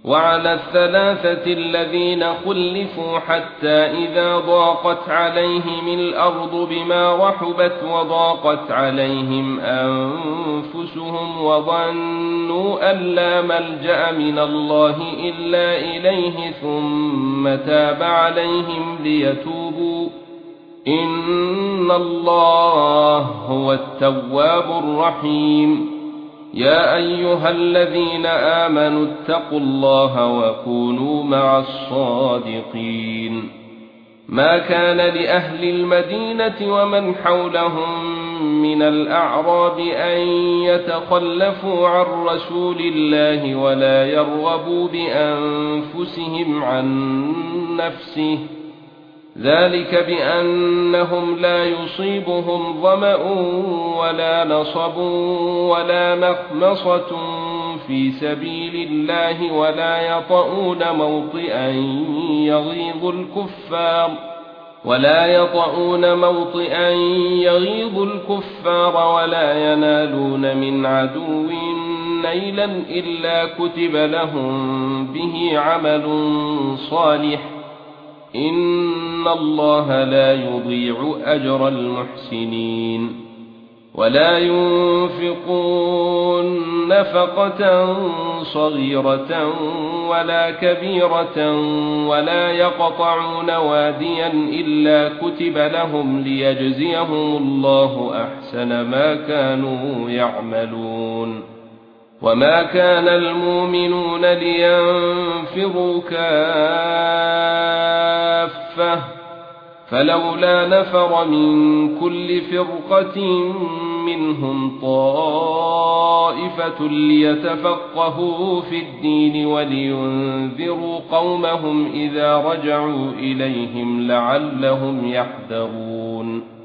وعلى الثلاثة الذين خلفوا حتى إذا ضاقت عليهم الأرض بما رحبت وضاقت عليهم أنفسهم وظنوا أن لا ملجأ من الله إلا إليه ثم تاب عليهم ليتوبوا إن الله هو التواب الرحيم. يا أيها الذين آمنوا اتقوا الله وكونوا مع الصادقين. ما كان لأهل المدينة ومن حولهم من الأعراب أن يتخلفوا عن رسول الله ولا يرغبوا بأنفسهم عن نفسه، ذلك بأنهم لا يصيبهم ظمأ ولا نصب ولا مخمصة في سبيل الله ولا يطؤون موطئا يغيظ الكفار ولا ينالون من عدو نيلا إلا كتب لهم به عمل صالح إن الله لا يضيع أجر المحسنين. ولا ينفقون نفقة صغيرة ولا كبيرة ولا يقطعون واديا إلا كتب لهم ليجزيهم الله أحسن ما كانوا يعملون. وما كان المؤمنون لينفروا كافة فلولا نفر من كل فرقة منهم طائفة ليتفقهوا في الدين ولينذروا قومهم إذا رجعوا إليهم لعلهم يحذرون.